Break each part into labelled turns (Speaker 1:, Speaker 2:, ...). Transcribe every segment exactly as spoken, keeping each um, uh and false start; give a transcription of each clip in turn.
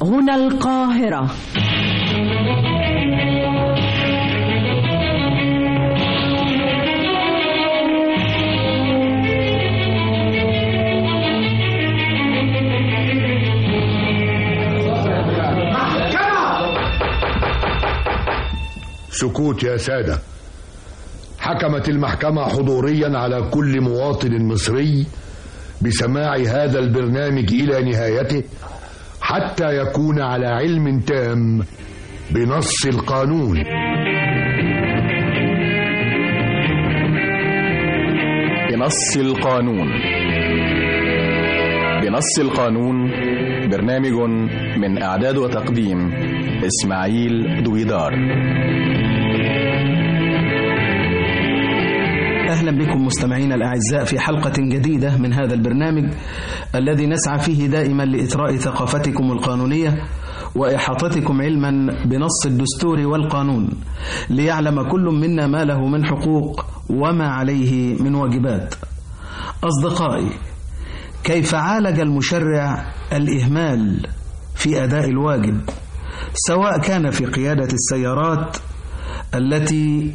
Speaker 1: هنا القاهرة.
Speaker 2: سكوت يا سادة. حكمت المحكمة حضوريا على كل مواطن مصري بسماع هذا البرنامج إلى نهايته حتى يكون على علم تام بنص القانون.
Speaker 3: بنص القانون. بنص القانون برنامج من إعداد وتقديم إسماعيل دويدار.
Speaker 4: أهلا بكم مستمعينا الأعزاء في حلقة جديدة من هذا البرنامج الذي نسعى فيه دائما لإثراء ثقافتكم القانونية وإحاطتكم علما بنص الدستور والقانون ليعلم كل منا ما له من حقوق وما عليه من واجبات. أصدقائي، كيف عالج المشرع الإهمال في أداء الواجب، سواء كان في قيادة السيارات التي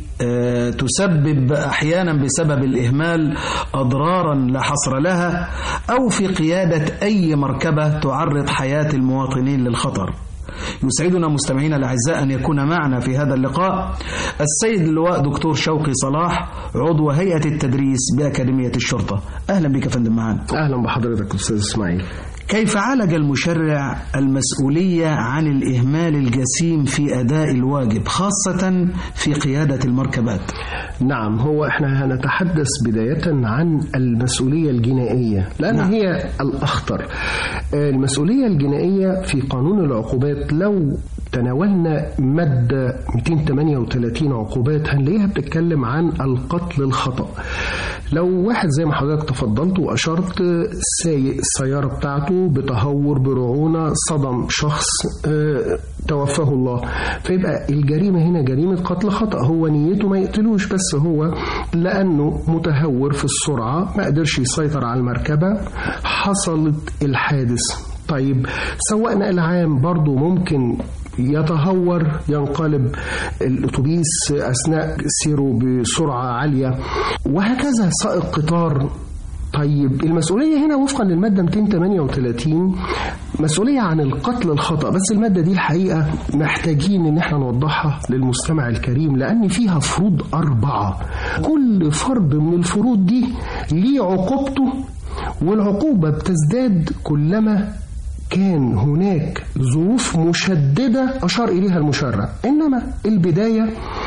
Speaker 4: تسبب أحيانا بسبب الإهمال أضرارا لا حصر لها، أو في قيادة أي مركبة تعرض حياة المواطنين للخطر؟ يسعدنا مستمعينا الأعزاء أن يكون معنا في هذا اللقاء السيد اللواء دكتور شوقي صلاح، عضو هيئة التدريس بأكاديمية الشرطة. أهلا بك فندم معنا.
Speaker 5: أهلا بحضرتك أستاذ إسماعيل.
Speaker 4: كيف عالج المشرع المسؤولية عن الإهمال الجسيم في أداء الواجب خاصة في قيادة المركبات؟
Speaker 5: نعم، هو احنا هنتحدث بداية عن المسؤولية الجنائية لأن نعم. هي الأخطر. المسؤولية الجنائية في قانون العقوبات لو تناولنا مادة مئتين وثمانية وثلاثين عقوبات هنلاقيها بتتكلم عن القتل الخطأ. لو واحد زي ما حضرتك تفضلت وأشرت سايق السيارة بتاعته بتهور برعونة صدم شخص اه توفاه الله، فيبقى الجريمة هنا جريمة قتل خطأ. هو نيته ما يقتلوش، بس هو لأنه متهور في السرعة ما قدرش يسيطر على المركبة حصلت الحادث. طيب سواق نقل عام برضو ممكن يتهور ينقلب الأتوبيس أثناء سيره بسرعة عالية، وهكذا سائق قطار. طيب المسؤولية هنا وفقا للمادة مئتين وثمانية وثلاثين مسؤولية عن القتل الخطأ، بس المادة دي الحقيقة محتاجين ان احنا نوضحها للمستمع الكريم لأن فيها فروض أربعة. كل فرض من الفروض دي ليه عقوبته، والعقوبة بتزداد كلما كان هناك ظروف مشددة أشار إليها المشرع. إنما البداية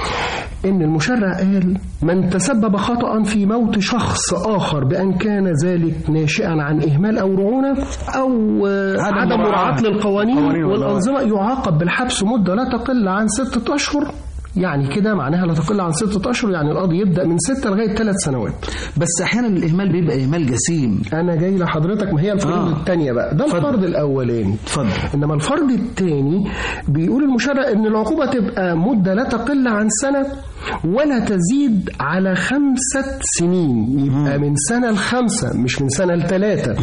Speaker 5: إن المشرع قال من تسبب خطأ في موت شخص آخر بأن كان ذلك ناشئا عن إهمال أو رعونة أو عدم مراعاة للقوانين والأنظمة يعاقب بالحبس مدة لا تقل عن ستة أشهر. يعني كده معناها لا تقل عن ستة أشهر، يعني القاضي يبدأ من ستة لغاية ثلاث سنوات.
Speaker 4: بس أحيانا الإهمال بيبقى إهمال جسيم.
Speaker 5: أنا جاي لحضرتك، ما هي الفرض آه. الثانية بقى ده فضل. الفرض الأولاني
Speaker 4: فضل.
Speaker 5: إنما الفرض الثاني بيقول المشرع إن العقوبة تبقى مدة لا تقل عن سنة ولا تزيد على خمسة سنين. يبقى مم. من سنة لخمسة مش من سنة لثلاثة.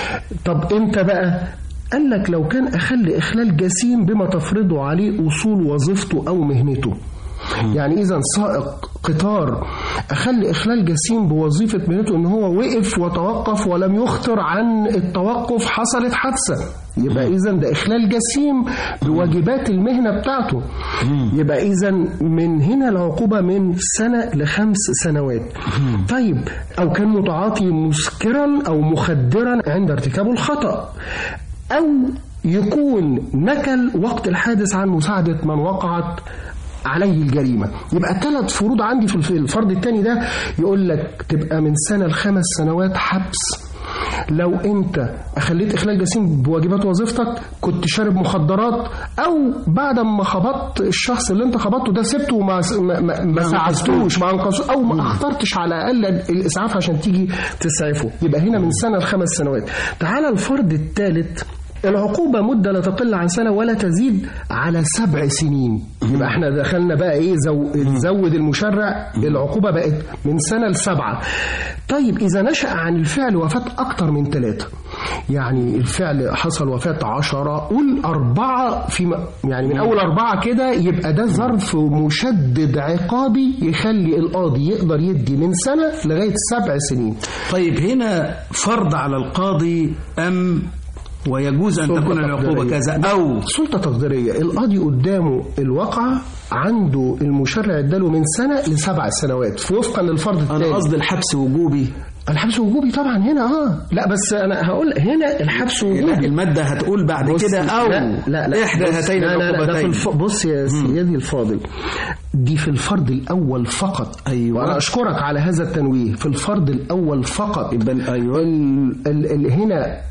Speaker 5: طب إمتى بقى؟ قال لك لو كان أخل إخلال جسيم بما تفرضه عليه أصول وظيفته أو مهنته. يعني إذا سائق قطار أخل إخلال جسيم بوظيفة مهنته إن هو وقف وتوقف ولم يخطر عن التوقف حصلت حادثة، يبقى إذا ده إخلال جسيم بواجبات المهنة بتاعته. يبقى إذا من هنا العقوبة من سنة لخمس سنوات. طيب أو كان متعاطي مسكرا أو مخدرا عند ارتكاب الخطأ، أو يكون نكل وقت الحادث عن مساعدة من وقعت عليه الجريمة. يبقى ثلاث فروض عندي في الفرض الثاني ده يقول لك تبقى من سنة لخمس سنوات حبس. لو انت اخليت اخلال جسيم بواجبات وظيفتك، كنت شارب مخدرات، او بعد ما خبطت الشخص اللي انت خبطته ده سبته وما ما, ما ساعدتوش ما انقذوش، او ما اخترتش على الاقل الاسعاف عشان تيجي تسعفه، يبقى هنا من سنة لخمس سنوات. تعالى الفرض الثالث، العقوبة مدة لا تقل عن سنة ولا تزيد على سبع سنين. يبقى احنا دخلنا بقى ايه زو... زود المشرع العقوبة بقت من سنة لسبعة. طيب إذا نشأ عن الفعل وفاة أكتر من ثلاثة، يعني الفعل حصل وفاة عشرة، قول أربعة في يعني من أول أربعة كده، يبقى ده ظرف مشدد عقابي يخلي القاضي يقدر يدي من سنة لغاية سبع سنين.
Speaker 4: طيب هنا فرض على القاضي أم ويجوز أن تكون العقوبة كذا أو
Speaker 5: سلطة تقديرية؟ القاضي قدامه الواقعة، عنده المشرع اداله من سنة لسبع سنوات وفقا للفرض الثاني.
Speaker 4: أنا قصدي الحبس وجوبي.
Speaker 5: الحبس وجوبي طبعا هنا اه لا بس انا هقول هنا الحبس وجوبي.
Speaker 4: المادة هتقول بعد كده او
Speaker 5: لا لا, لا
Speaker 4: احدى هاتين العقوبتين.
Speaker 5: الف... بص يا سيدي الفاضل، دي في الفرض الاول فقط.
Speaker 4: ايوه
Speaker 5: وانا اشكرك على هذا التنويه، في الفرض الاول فقط.
Speaker 4: ايوه
Speaker 5: ال... ال... ال... هنا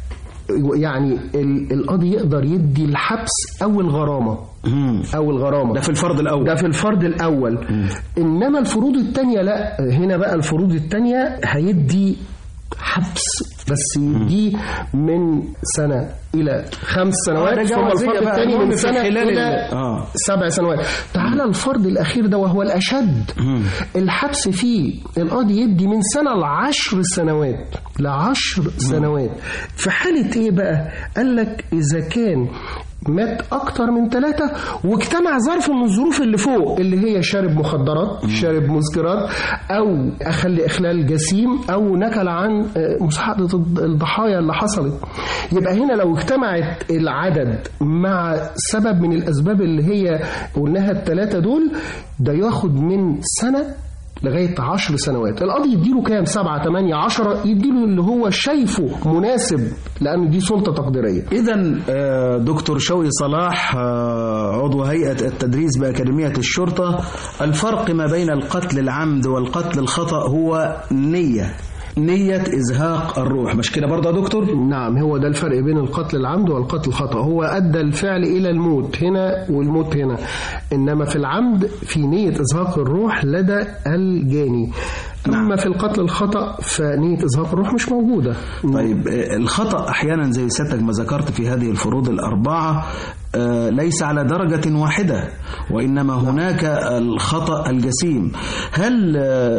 Speaker 5: يعني القاضي يقدر يدي الحبس او الغرامه او الغرامه
Speaker 4: ده في الفرض الاول،
Speaker 5: ده في الفرض الاول. مم. انما الفروض الثانيه لا، هنا بقى الفروض الثانيه هيدي حبس بس يديه من سنة إلى خمس سنوات، ثم الفرض الثاني من سنة إلى آه. سبع سنوات. تعالى الفرض الأخير ده وهو الأشد، مم. الحبس فيه القاضي يدي من سنة لعشر سنوات لعشر مم. سنوات. في حالة إيه بقى؟ قال لك إذا كان مات أكتر من ثلاثة واجتمع ظرف من الظروف اللي فوق، اللي هي شارب مخدرات، مم. شارب مسكرات، أو أخل إخلال جسيم، أو نكل عن مساعدة الضحايا اللي حصلت. يبقى هنا لو اجتمعت العدد مع سبب من الأسباب اللي هي قلناها الثلاثة دول، ده ياخد من سنة لغاية عشر سنوات. القاضي يديله كام؟ سبعة تمانية عشرة، يديله اللي هو شايفه مناسب، لأن دي سلطة تقديرية.
Speaker 4: إذن دكتور شوقي صلاح عضو هيئة التدريس بأكاديمية الشرطة، الفرق ما بين القتل العمد والقتل الخطأ هو نية نية إزهاق الروح، مش كده برضه يا دكتور؟
Speaker 5: نعم، هو ده الفرق بين القتل العمد والقتل الخطأ. هو أدى الفعل إلى الموت هنا والموت هنا، إنما في العمد في نية إزهاق الروح لدى الجاني. أما نعم. في القتل الخطأ فنية إزهاق الروح مش موجودة.
Speaker 4: طيب الخطأ أحيانا زي سيادتك ما ذكرت في هذه الفروض الأربعة ليس على درجة واحدة، وإنما هناك الخطأ الجسيم. هل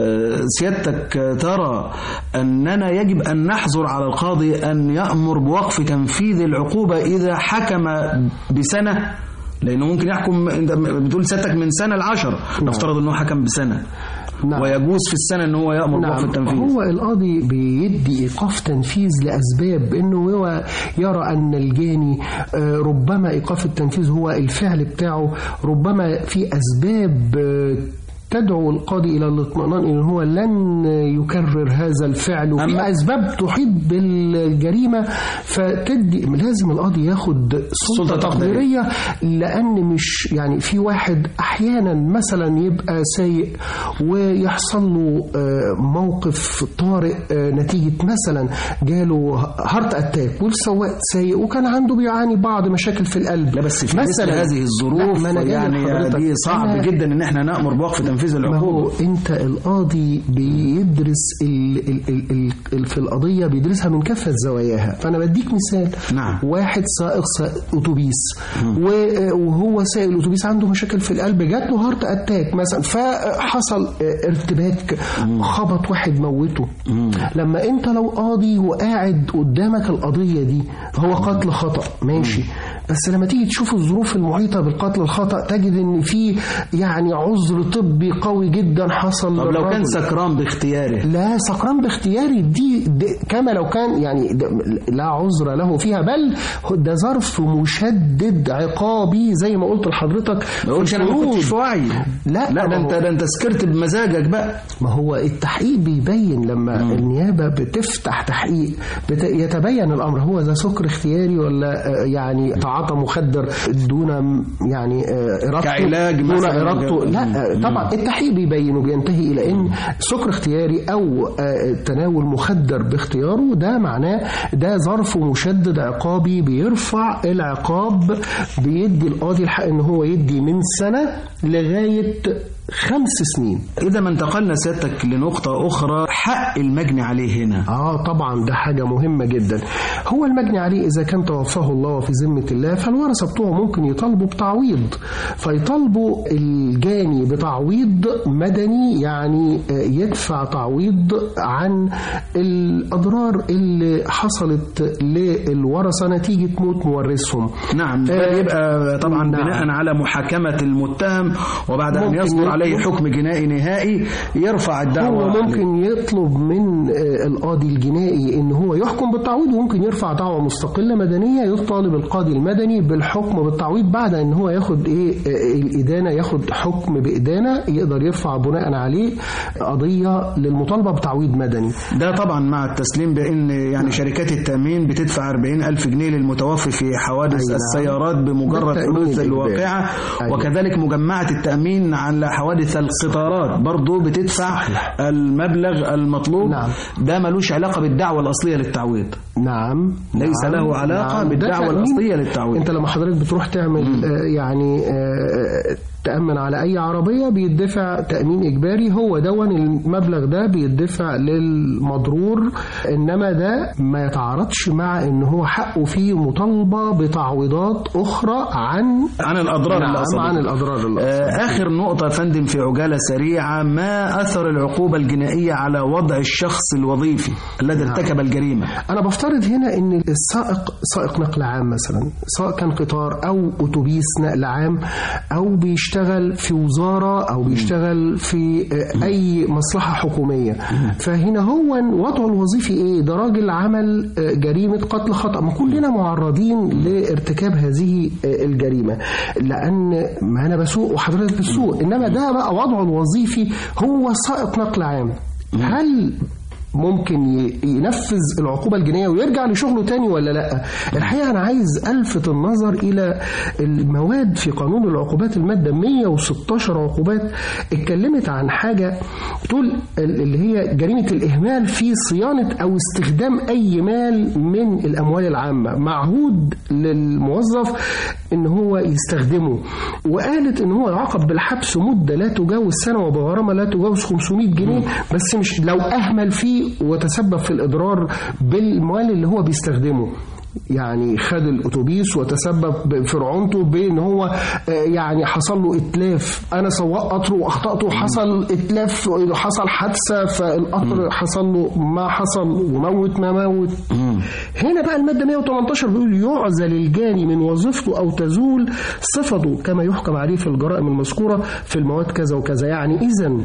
Speaker 4: سيادتك ترى أننا يجب أن نحظر على القاضي أن يأمر بوقف تنفيذ العقوبة إذا حكم بسنة؟ لأنه ممكن يحكم، بتقول سيادتك من سنة لعشر، نفترض أنه حكم بسنة. نعم. ويجوز في السنة أنه هو يأمر نعم. بوقف التنفيذ.
Speaker 5: هو القاضي بيدي إيقاف تنفيذ لأسباب، أنه هو يرى أن الجاني ربما إيقاف التنفيذ هو الفعل بتاعه، ربما في أسباب تدعو القاضي إلى الاطمئنان إن هو لن يكرر هذا الفعل، وفي أسباب تحيط بالجريمة، فتدي لازم القاضي ياخد سلطة تقديرية. لأن مش يعني في واحد أحيانا مثلا يبقى سايق ويحصل له موقف طارئ نتيجة مثلا جاله هارت أتاك، والسواق سايق وكان عنده بيعاني بعض مشاكل في القلب.
Speaker 4: لا بس في مثل هذه الظروف يعني دي صعب جدا إن احنا نأمر بوقف تنفيذ
Speaker 5: ما هو انت القاضي بيدرس ال ال ال ال في القضيه بيدرسها من كافه زواياها. فانا بديك مثال.
Speaker 4: نعم.
Speaker 5: واحد سائق اتوبيس وهو سائق الاتوبيس عنده مشاكل في القلب، جات له هارت اتاك مثلا، فحصل ارتباك، خبط واحد موته. مم. لما انت لو قاضي وقاعد قدامك القضيه دي، هو قتل خطأ ماشي، بس لما تيجي تشوف الظروف المحيطه بالقتل الخطأ تجد ان في يعني عذر طبي قوي جدا حصل.
Speaker 4: طب لو كان سكران باختياره؟
Speaker 5: لا، سكران باختياري دي, دي كما لو كان يعني لا عذر له فيها، بل ده ظرف مشدد عقابي زي ما قلت لحضرتك.
Speaker 4: ما قلتش انا ما كنتش واعي.
Speaker 5: لا
Speaker 4: لا، ده انت ده انت سكرت بمزاجك بقى.
Speaker 5: ما هو التحقيق بيبين لما مم. النيابه بتفتح تحقيق بت... يتبين الامر هو ذا سكر اختياري ولا يعني تعاطى مخدر دون يعني ارادته،
Speaker 4: كعلاج
Speaker 5: دون ارادته. لا طبعا التحقيق بيبين وبينتهي الى ان سكر اختياري او تناول مخدر باختياره، ده معناه ده ظرف مشدد عقابي بيرفع العقاب، بيدي القاضي الحق ان هو يدي من سنه لغايه خمس سنين.
Speaker 4: إذا ما انتقلنا سيادتك لنقطة أخرى، حق المجني عليه هنا.
Speaker 5: آه طبعا ده حاجة مهمة جدا. هو المجني عليه إذا كان توفاه الله في ذمة الله، فالورثة بتوعه ممكن يطالبوا بتعويض، فيطالبوا الجاني بتعويض مدني، يعني يدفع تعويض عن الأضرار اللي حصلت للورثة نتيجة موت مورثهم.
Speaker 4: نعم، ده يبقى طبعا نعم. بناء على محاكمة المتهم، وبعد أن يصدر عليه حكم جنائي نهائي يرفع الدعوة.
Speaker 5: هو ممكن عليه. يطلب من القاضي الجنائي ان هو يحكم بالتعويض، وممكن يرفع دعوة مستقلة مدنية يطالب القاضي المدني بالحكم بالتعويض بعد ان هو ياخد ايه الإدانة، ياخد حكم بإدانة يقدر يرفع بناء عليه قضية للمطالبة بتعويض مدني.
Speaker 4: ده طبعا مع التسليم بأن يعني شركات التأمين بتدفع أربعين ألف جنيه للمتوفي في حوادث أي السيارات بمجرد حدوث الواقعة. أي. وكذلك مجمعة التأمين على حوادث القطارات برضو بتدفع المبلغ المطلوب. نعم. ده ملوش علاقة بالدعوة الأصلية للتعويض.
Speaker 5: نعم.
Speaker 4: ليس
Speaker 5: نعم.
Speaker 4: له علاقة
Speaker 5: نعم.
Speaker 4: بالدعوة الأصلية للتعويض.
Speaker 5: انت لما حضرتك بتروح تعمل آه يعني آه تأمن على أي عربية بيدفع تأمين إجباري، هو دون المبلغ ده بيدفع للمضرور، إنما ده ما يتعارضش مع إن هو حقه فيه مطالبة بتعويضات أخرى عن
Speaker 4: عن الأضرار
Speaker 5: نعم
Speaker 4: اللي
Speaker 5: عن الأضرار اللي
Speaker 4: آه آخر نقطة يا فندم في عجالة سريعة، ما أثر العقوبة الجنائية على وضع الشخص الوظيفي الذي نعم. ارتكب الجريمة؟
Speaker 5: أنا بفترض هنا إن السائق سائق نقل عام مثلا، سواء كان قطار أو أتوبيس نقل عام، أو بيش بيشتغل في وزارة أو بيشتغل في أي مصلحة حكومية، فهنا هو وضعه الوظيفي إيه؟ ده راجل عمل جريمة قتل خطأ، ما كلنا معرضين لارتكاب هذه الجريمة، لأن ما أنا بسوق وحضرتك بتسوق، إنما ده بقى وضعه الوظيفي هو سائق نقل عام. هل ممكن ينفذ العقوبة الجنائية ويرجع لشغله تاني ولا لا؟ الحقيقة أنا عايز ألفت النظر إلى المواد في قانون العقوبات، المادة مية وستاشر عقوبات اتكلمت عن حاجة تقول اللي هي جريمة الإهمال في صيانة أو استخدام أي مال من الأموال العامة معهود للموظف إن هو يستخدمه، وقالت إن هو يعاقب بالحبس مدة لا تجاوز سنة وبغرامة لا تجاوز خمسمائة جنيه، بس مش لو أهمل فيه وتسبب في الإضرار بالمال اللي هو بيستخدمه. يعني خد الأتوبيس وتسبب في رعونته بأن هو يعني حصل له إتلاف، أنا سواق قطر وأخطأته حصل إتلاف، حصل حادثة فالقطر حصل له ما حصل وموت ما موت. هنا بقى المادة مية وتمنتاشر بيقول يعزل الجاني من وظيفته أو تزول صفته كما يحكم عليه في الجرائم المذكورة في المواد كذا وكذا. يعني إذن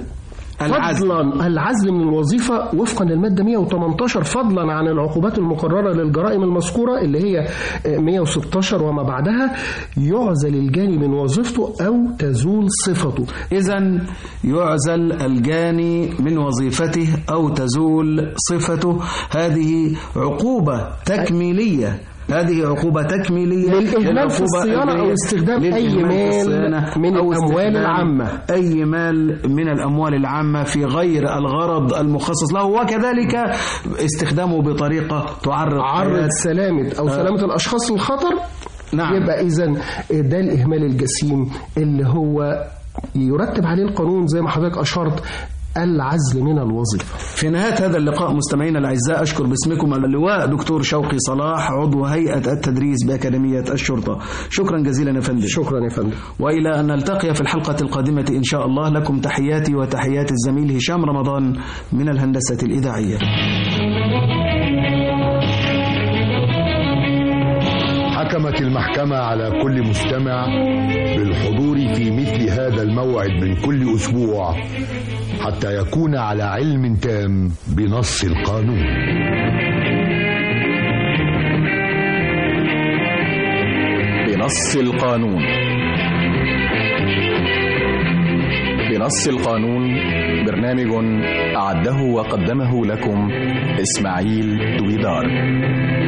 Speaker 5: فضلا العزل من الوظيفة وفقا للمادة مية وتمنتاشر، فضلا عن العقوبات المقررة للجرائم المذكورة اللي هي مية وستاشر وما بعدها، يعزل الجاني من وظيفته أو تزول صفته.
Speaker 4: إذن يعزل الجاني من وظيفته أو تزول صفته، هذه عقوبة تكميلية، هذه عقوبة تكميلية
Speaker 5: للإهمال في الصيانة أو استخدام أي مال من الأموال العامة،
Speaker 4: أي مال من الأموال العامة في غير الغرض المخصص له، وكذلك استخدامه بطريقة تعرض
Speaker 5: عرض سلامة أو سلامة الأشخاص للخطر. نعم. يبقى إذن ده الإهمال الجسيم اللي هو يرتب عليه القانون زي ما حضرتك أشرت العزل من الوظيفة.
Speaker 4: في نهاية هذا اللقاء مستمعينا الأعزاء، أشكر باسمكم اللواء دكتور شوقي صلاح عضو هيئة التدريس بأكاديمية الشرطة. شكرا جزيلا يا فندم.
Speaker 5: شكرا يا فندم.
Speaker 4: وإلى أن نلتقي في الحلقة القادمة إن شاء الله، لكم تحياتي وتحيات الزميل هشام رمضان من الهندسة الإذاعية.
Speaker 2: حكمت المحكمة على كل مستمع بالحضور في مثل هذا الموعد من كل أسبوع حتى يكون على علم تام بنص القانون.
Speaker 3: بنص القانون. بنص القانون برنامج أعده وقدمه لكم إسماعيل دويدار.